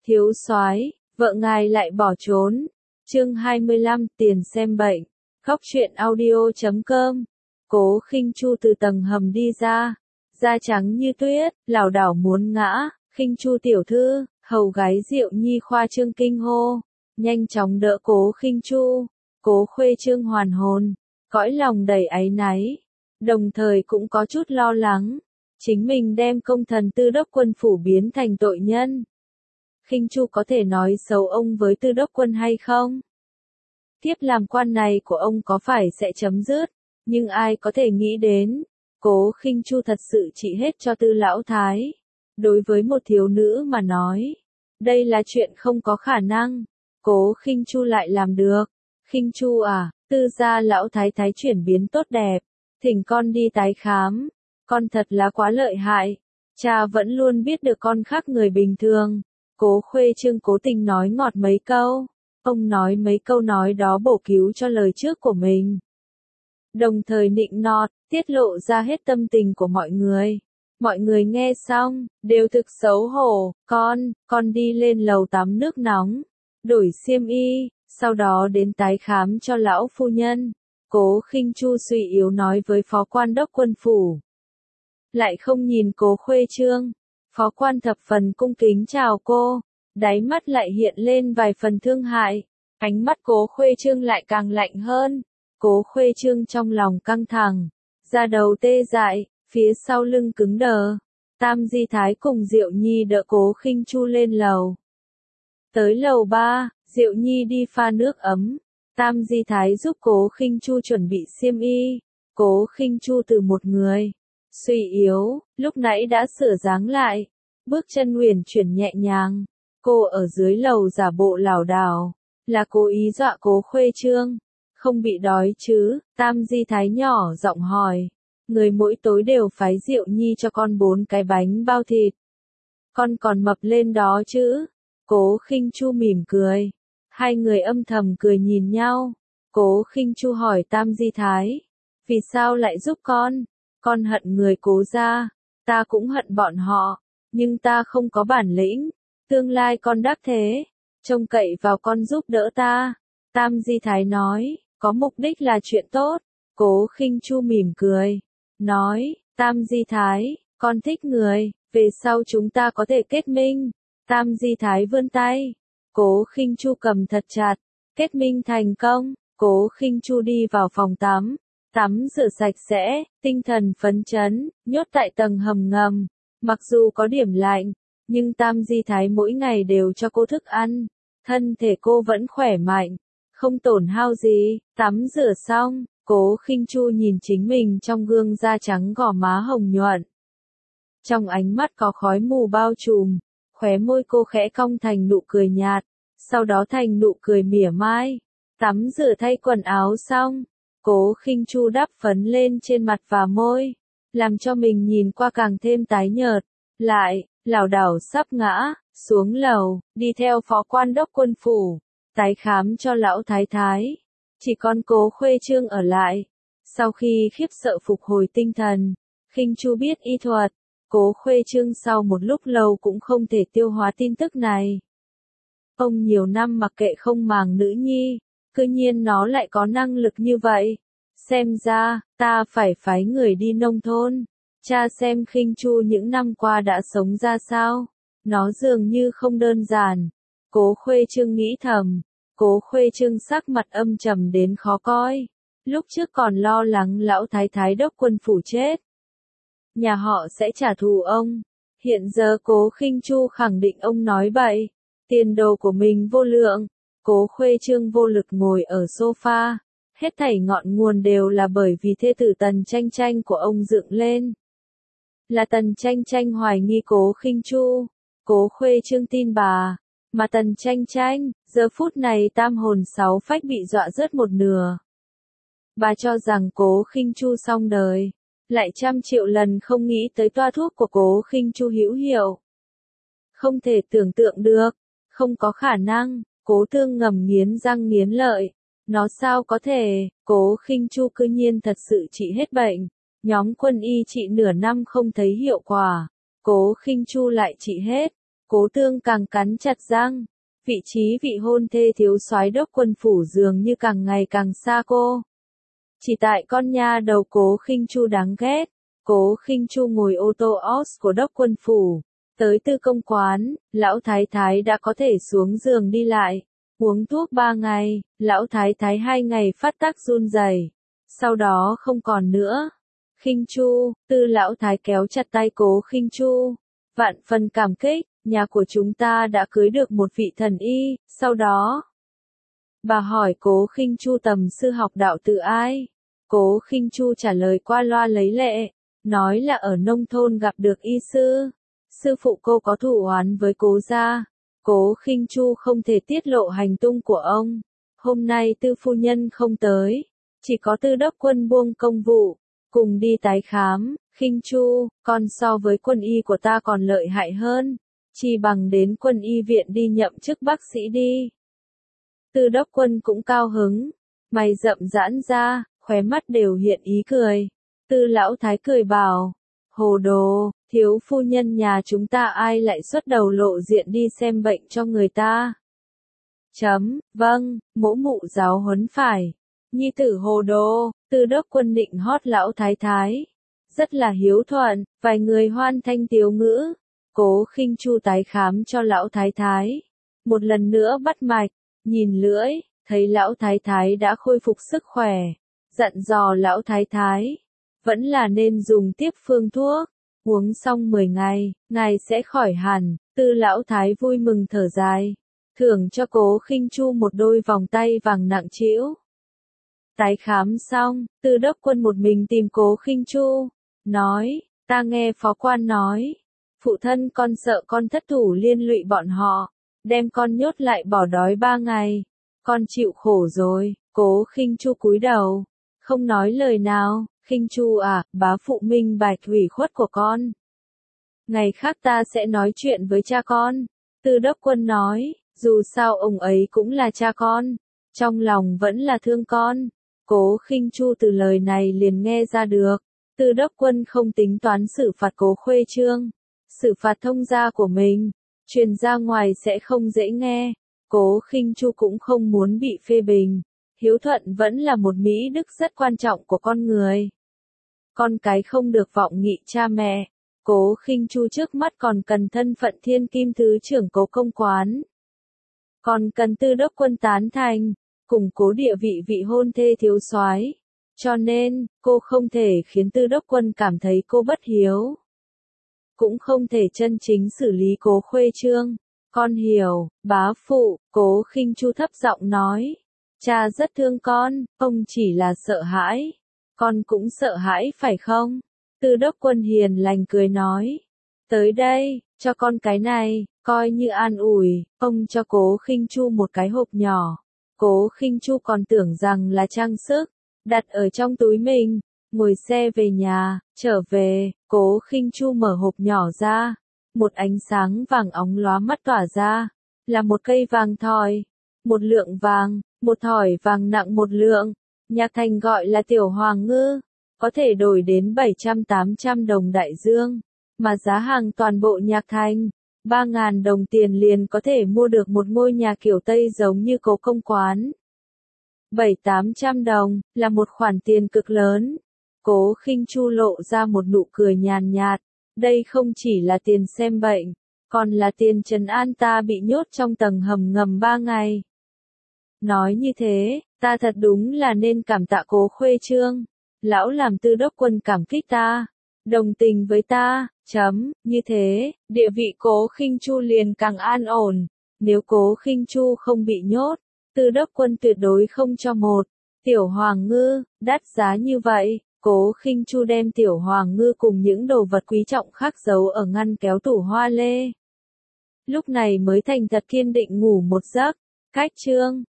Thiếu soái, vợ ngài lại bỏ trốn. Chương 25, tiền xem bệnh. Góc truyện audio.com. Cố Khinh Chu từ tầng hầm đi ra, da trắng như tuyết, lảo đảo muốn ngã. Khinh Chu tiểu thư, hầu gái Diệu Nhi khoa trương kinh hô, nhanh chóng đỡ Cố Khinh Chu. Cố Khuê Trương hoàn hồn, cõi lòng đầy áy náy, đồng thời cũng có chút lo lắng, chính mình đem công thần Tư Đốc Quân phủ biến thành tội nhân. Khinh Chu có thể nói xấu ông với Tư Đốc Quân hay không? Tiếp làm quan này của ông có phải sẽ chấm dứt, nhưng ai có thể nghĩ đến, Cố Khinh Chu thật sự trị hết cho Tư lão thái. Đối với một thiếu nữ mà nói, đây là chuyện không có khả năng, Cố Khinh Chu lại làm được. Khinh Chu à, Tư gia lão thái thái chuyển biến tốt đẹp, thỉnh con đi tái khám, con thật là quá lợi hại, cha vẫn luôn biết được con khác người bình thường. Cố Khuê Trương cố tình nói ngọt mấy câu, ông nói mấy câu nói đó bổ cứu cho lời trước của mình. Đồng thời nịnh nọt, tiết lộ ra hết tâm tình của mọi người. Mọi người nghe xong, đều thực xấu hổ, con đi lên lầu tắm nước nóng, đổi xiêm y, sau đó đến tái khám cho lão phu nhân. Cố Khinh Chu suy yếu nói với phó quan đốc quân phủ. Lại không nhìn Cố Khuê Trương, phó quan thập phần cung kính chào cô, đáy mắt lại hiện lên vài phần thương hại, ánh mắt Cố Khuê Trương lại càng lạnh hơn. Cố Khuê Trương trong lòng căng thẳng, da đầu tê dại, phía sau lưng cứng đờ. Tam Di Thái cùng Diệu Nhi đỡ Cố Khinh Chu lên lầu. Tới lầu 3, Diệu Nhi đi pha nước ấm, Tam Di Thái giúp Cố Khinh Chu chuẩn bị xiêm y. Cố Khinh Chu từ một người suy yếu, lúc nãy đã sửa dáng lại, bước chân uyển chuyển nhẹ nhàng. Cô ở dưới lầu giả bộ lảo đảo, là cố ý dọa Cố Khuê Trương. Không bị đói chứ? Tam Di Thái nhỏ giọng hỏi. Người mỗi tối đều phái Diệu Nhi cho con 4 cái bánh bao thịt. Con còn mập lên đó chứ? Cố Khinh Chu mỉm cười. Hai người âm thầm cười nhìn nhau. Cố Khinh Chu hỏi Tam Di Thái. Vì sao lại giúp con? Con hận người Cố gia. Ta cũng hận bọn họ. Nhưng ta không có bản lĩnh. Tương lai con đắc thế. Trông cậy vào con giúp đỡ ta. Tam Di Thái nói. Có mục đích là chuyện tốt. Cố Khinh Chu mỉm cười. Nói, Tam Di Thái, con thích người, về sau chúng ta có thể kết minh. Tam Di Thái vươn tay. Cố Khinh Chu cầm thật chặt. Kết minh thành công. Cố Khinh Chu đi vào phòng tắm. Tắm rửa sạch sẽ, tinh thần phấn chấn, nhốt tại tầng hầm ngầm. Mặc dù có điểm lạnh, nhưng Tam Di Thái mỗi ngày đều cho cô thức ăn. Thân thể cô vẫn khỏe mạnh, không tổn hao gì. Tắm rửa xong, Cố Khinh Chu nhìn chính mình trong gương da trắng gò má hồng nhuận. Trong ánh mắt có khói mù bao trùm, khóe môi cô khẽ cong thành nụ cười nhạt, sau đó thành nụ cười mỉa mai. Tắm rửa thay quần áo xong, Cố Khinh Chu đắp phấn lên trên mặt và môi, làm cho mình nhìn qua càng thêm tái nhợt. Lại, lảo đảo sắp ngã, xuống lầu, đi theo phó quan đốc quân phủ, tái khám cho lão thái thái. Chỉ còn Cố Khuê Trương ở lại. Sau khi khiếp sợ phục hồi tinh thần, Khinh Chu biết y thuật. Cố Khuê Trương sau một lúc lâu cũng không thể tiêu hóa tin tức này. Ông nhiều năm mặc kệ không màng nữ nhi, cư nhiên nó lại có năng lực như vậy. Xem ra, ta phải phái người đi nông thôn, tra xem Khinh Chu những năm qua đã sống ra sao. Nó dường như không đơn giản. Cố Khuê Trương nghĩ thầm. Cố Khuê Trương sắc mặt âm trầm đến khó coi. Lúc trước còn lo lắng lão thái thái đốc quân phủ chết, nhà họ sẽ trả thù ông. Hiện giờ Cố Khinh Chu khẳng định ông nói bậy. Tiền đồ của mình vô lượng. Cố Khuê Trương vô lực ngồi ở sofa. Hết thảy ngọn nguồn đều là bởi vì thê tử Tần Tranh Tranh của ông dựng lên. Là Tần Tranh Tranh hoài nghi Cố Khinh Chu. Cố Khuê Trương tin bà. Mà Tần Tranh Tranh, giờ phút này tam hồn sáu phách bị dọa rớt một nửa. Bà cho rằng Cố Khinh Chu xong đời, lại trăm triệu lần không nghĩ tới toa thuốc của Cố Khinh Chu hữu hiệu. Không thể tưởng tượng được, không có khả năng. Cố Thương ngầm nghiến răng nghiến lợi. Nó sao có thể? Cố Khinh Chu cư nhiên thật sự trị hết bệnh. Nhóm quân y trị nửa năm không thấy hiệu quả, Cố Khinh Chu lại trị hết. Cố Tương càng cắn chặt răng. Vị trí vị hôn thê thiếu soái Đốc Quân phủ dường như càng ngày càng xa cô. Chỉ tại con nha đầu Cố Khinh Chu đáng ghét. Cố Khinh Chu ngồi ô tô Ox của Đốc Quân phủ, tới Tư Công quán, lão thái thái đã có thể xuống giường đi lại. Uống thuốc 3 ngày, lão thái thái 2 ngày phát tác run rẩy, sau đó không còn nữa. Khinh Chu, Tư lão thái kéo chặt tay Cố Khinh Chu, vạn phần cảm kích, nhà của chúng ta đã cưới được một vị thần y. Sau đó, bà hỏi Cố Khinh Chu tầm sư học đạo từ ai. Cố Khinh Chu trả lời qua loa lấy lệ, nói là ở nông thôn gặp được y sư. Sư phụ cô có thù oán với Cố gia. Cố Khinh Chu không thể tiết lộ hành tung của ông. Hôm nay Tư phu nhân không tới, chỉ có Tư Đốc Quân buông công vụ, cùng đi tái khám. Khinh Chu, con so với quân y của ta còn lợi hại hơn, chi bằng đến quân y viện đi nhậm chức bác sĩ đi. Tư Đốc Quân cũng cao hứng, mày rậm giãn ra, khóe mắt đều hiện ý cười. Tư lão thái cười bảo, hồ đồ, thiếu phu nhân nhà chúng ta ai lại xuất đầu lộ diện đi xem bệnh cho người ta. Vâng, mỗ mụ giáo huấn phải. Nhi tử hồ đồ. Tư Đốc Quân định hót lão thái thái. Rất là hiếu thuận, vài người hoan thanh tiếu ngữ. Cố Khinh Chu tái khám cho lão thái thái. Một lần nữa bắt mạch, nhìn lưỡi, thấy lão thái thái đã khôi phục sức khỏe. Dặn dò lão thái thái, vẫn là nên dùng tiếp phương thuốc. Uống xong 10 ngày, ngài sẽ khỏi hẳn. Tư lão thái vui mừng thở dài, thưởng cho Cố Khinh Chu một đôi vòng tay vàng nặng trĩu. Tái khám xong, Tư Đốc Quân một mình tìm Cố Khinh Chu, nói, ta nghe phó quan nói, phụ thân con sợ con thất thủ liên lụy bọn họ, đem con nhốt lại bỏ đói 3 ngày, con chịu khổ rồi. Cố Khinh Chu cúi đầu, không nói lời nào. Khinh Chu à, bá phụ minh bạch ủy khuất của con. Ngày khác ta sẽ nói chuyện với cha con. Tư Đốc Quân nói, dù sao ông ấy cũng là cha con, trong lòng vẫn là thương con. Cố Khinh Chu từ lời này liền nghe ra được, Tư Đốc Quân không tính toán xử phạt Cố Khuê Trương, xử phạt thông gia của mình, truyền ra ngoài sẽ không dễ nghe. Cố Khinh Chu cũng không muốn bị phê bình. Hiếu thuận vẫn là một mỹ đức rất quan trọng của con người. Con cái không được vọng nghị cha mẹ. Cố Khinh Chu trước mắt còn cần thân phận thiên kim thứ trưởng Cố Công quán. Còn cần Tư Đốc Quân tán thành, củng cố địa vị vị hôn thê thiếu soái. Cho nên, cô không thể khiến Tư Đốc Quân cảm thấy cô bất hiếu. Cũng không thể chân chính xử lý Cố Khuê Trương. Con hiểu, bá phụ. Cố Khinh Chu thấp giọng nói. Cha rất thương con, ông chỉ là sợ hãi. Con cũng sợ hãi phải không? Tư Đốc Quân hiền lành cười nói. Tới đây, cho con cái này, coi như an ủi. Ông cho Cố Khinh Chu một cái hộp nhỏ. Cố Khinh Chu còn tưởng rằng là trang sức, đặt ở trong túi mình. Ngồi xe về nhà, trở về, Cố Khinh Chu mở hộp nhỏ ra. Một ánh sáng vàng óng lóa mắt tỏa ra, là một cây vàng thỏi, một lượng vàng, một thỏi vàng nặng 1 lượng. Nhạc Thành gọi là tiểu hoàng ngư, có thể đổi đến 700-800 đồng đại dương, mà giá hàng toàn bộ Nhạc Thành, 3.000 đồng tiền liền có thể mua được một ngôi nhà kiểu Tây giống như Cố Công quán. 700-800 đồng, là một khoản tiền cực lớn. Cố Khinh Chu lộ ra một nụ cười nhàn nhạt, đây không chỉ là tiền xem bệnh, còn là tiền trấn an ta bị nhốt trong tầng hầm ngầm 3 ngày. Nói như thế, ta thật đúng là nên cảm tạ Cố Khuê Trương. Lão làm Tư Đốc Quân cảm kích ta, đồng tình với ta. Như thế, địa vị Cố Khinh Chu liền càng an ổn. Nếu Cố Khinh Chu không bị nhốt, Tư Đốc Quân tuyệt đối không cho một tiểu hoàng ngư đắt giá như vậy. Cố Khinh Chu đem tiểu hoàng ngư cùng những đồ vật quý trọng khác giấu ở ngăn kéo tủ hoa lê. Lúc này mới thành thật kiên định ngủ một giấc. Cách chương